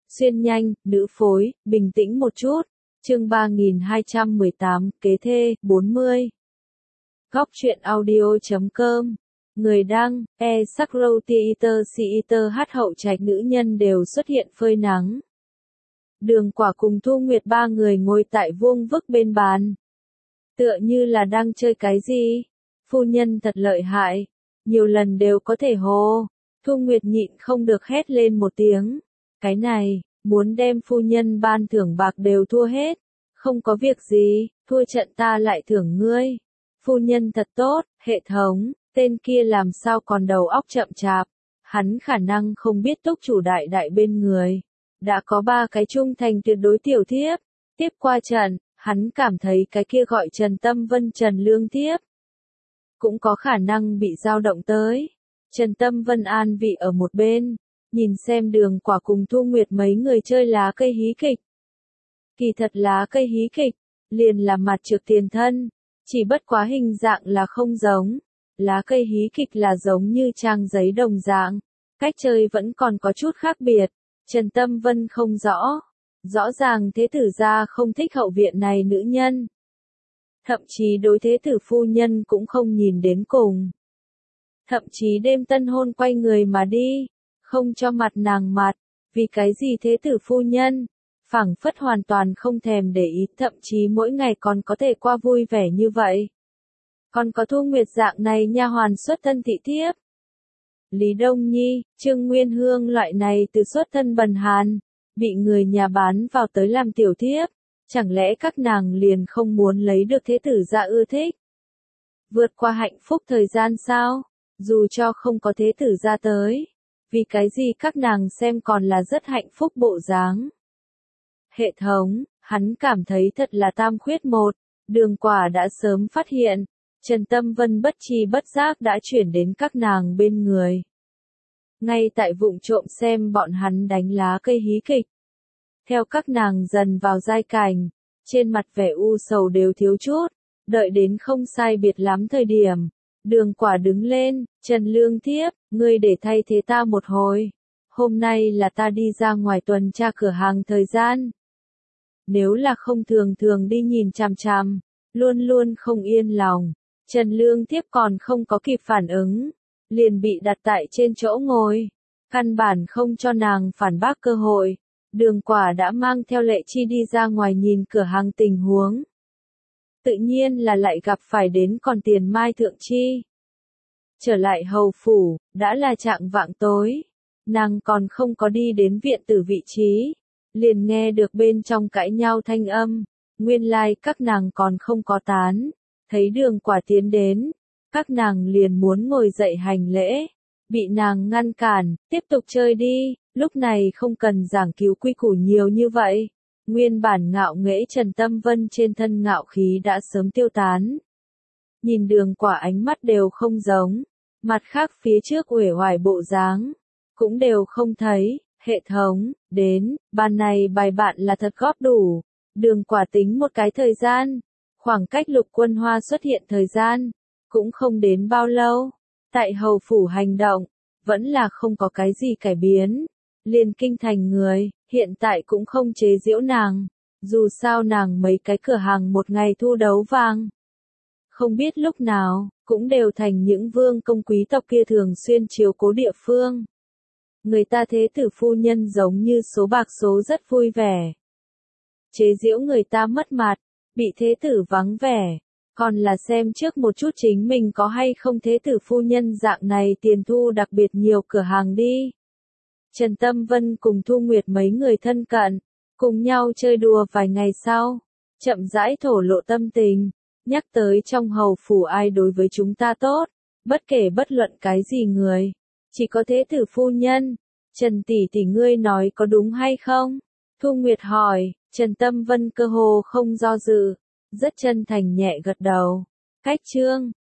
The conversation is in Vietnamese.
Xuyên nhanh, nữ phối, bình tĩnh một chút. Chương 3218, kế thê, 40. Góc truyện audio.com. Người đăng, Sakrow Theater hát hậu trạch nữ nhân đều xuất hiện phơi nắng. Đường Quả cùng Thu Nguyệt ba người ngồi tại vuông vức bên bàn. Tựa như là đang chơi cái gì? Phu nhân thật lợi hại. Nhiều lần đều có thể hô. Thu Nguyệt nhịn không được hét lên một tiếng. Cái này, muốn đem phu nhân ban thưởng bạc đều thua hết. Không có việc gì, thua trận ta lại thưởng ngươi. Phu nhân thật tốt, hệ thống, tên kia làm sao còn đầu óc chậm chạp. Hắn khả năng không biết túc chủ đại đại bên người. Đã có 3 cái trung thành tuyệt đối tiểu thiếp. Tiếp qua trận, hắn cảm thấy cái kia gọi Trần Tâm Vân Trần Lương thiếp. Cũng có khả năng bị dao động tới. Trần Tâm Vân an vị ở một bên. Nhìn xem Đường Quả cùng Thu Nguyệt mấy người chơi lá cây hí kịch. Kỳ thật lá cây hí kịch, liền là mặt trược tiền thân. Chỉ bất quá hình dạng là không giống. Lá cây hí kịch là giống như trang giấy đồng dạng. Cách chơi vẫn còn có chút khác biệt. Trần Tâm Vân không rõ. Rõ ràng thế tử gia không thích hậu viện này nữ nhân. Thậm chí đối thế tử phu nhân cũng không nhìn đến cùng. Thậm chí đêm tân hôn quay người mà đi. Không cho mặt nàng mặt. Vì cái gì thế tử phu nhân? Phảng phất hoàn toàn không thèm để ý, thậm chí mỗi ngày còn có thể qua vui vẻ như vậy. Còn có Thu Nguyệt dạng này nha hoàn xuất thân thị thiếp. Lý Đông Nhi, Trương Nguyên Hương loại này từ xuất thân bần hàn, bị người nhà bán vào tới làm tiểu thiếp, chẳng lẽ các nàng liền không muốn lấy được thế tử gia ưa thích? Vượt qua hạnh phúc thời gian sao? Dù cho không có thế tử gia tới, vì cái gì các nàng xem còn là rất hạnh phúc bộ dáng. Hệ thống, hắn cảm thấy thật là tam khuyết một, Đường Quả đã sớm phát hiện, Trần Tâm Vân bất tri bất giác đã chuyển đến các nàng bên người. Ngay tại vụng trộm xem bọn hắn đánh lá cây hí kịch. Theo các nàng dần vào giai cảnh, trên mặt vẻ u sầu đều thiếu chút, đợi đến không sai biệt lắm thời điểm. Đường Quả đứng lên, Trần Lương thiếp, ngươi để thay thế ta một hồi. Hôm nay là ta đi ra ngoài tuần tra cửa hàng thời gian. Nếu là không thường thường đi nhìn chằm chằm, luôn luôn không yên lòng, Trần Lương thiếp còn không có kịp phản ứng, liền bị đặt tại trên chỗ ngồi. Căn bản không cho nàng phản bác cơ hội. Đường Quả đã mang theo Lệ Chi đi ra ngoài nhìn cửa hàng tình huống. Tự nhiên là lại gặp phải đến còn Tiền Mai Thượng Chi. Trở lại hầu phủ, đã là trạng vạng tối. Nàng còn không có đi đến viện tử vị trí. Liền nghe được bên trong cãi nhau thanh âm. Nguyên lai các nàng còn không có tán. Thấy Đường Quả tiến đến. Các nàng liền muốn ngồi dậy hành lễ. Bị nàng ngăn cản, tiếp tục chơi đi. Lúc này không cần giảng cứu quy củ nhiều như vậy. Nguyên bản ngạo nghễ Trần Tâm Vân trên thân ngạo khí đã sớm tiêu tán. Nhìn Đường Quả ánh mắt đều không giống. Mặt khác phía trước uể oải bộ dáng. Cũng đều không thấy. Hệ thống, đến, ban này bài bạn là thật góp đủ. Đường Quả tính một cái thời gian. Khoảng cách Lục Quân Hoa xuất hiện thời gian. Cũng không đến bao lâu. Tại hầu phủ hành động. Vẫn là không có cái gì cải biến. Liên kinh thành người, hiện tại cũng không chế giễu nàng. Dù sao nàng mấy cái cửa hàng một ngày thu đấu vàng. Không biết lúc nào, cũng đều thành những vương công quý tộc kia thường xuyên chiếu cố địa phương. Người ta thế tử phu nhân giống như số bạc số rất vui vẻ. Chế giễu người ta mất mặt, bị thế tử vắng vẻ. Còn là xem trước một chút chính mình có hay không thế tử phu nhân dạng này tiền thu đặc biệt nhiều cửa hàng đi. Trần Tâm Vân cùng Thu Nguyệt mấy người thân cận, cùng nhau chơi đùa vài ngày sau, chậm rãi thổ lộ tâm tình, nhắc tới trong hầu phủ ai đối với chúng ta tốt, bất kể bất luận cái gì người, chỉ có thế tử phu nhân. Trần tỷ tỷ ngươi nói có đúng hay không? Thu Nguyệt hỏi, Trần Tâm Vân cơ hồ không do dự, rất chân thành nhẹ gật đầu. Cách chương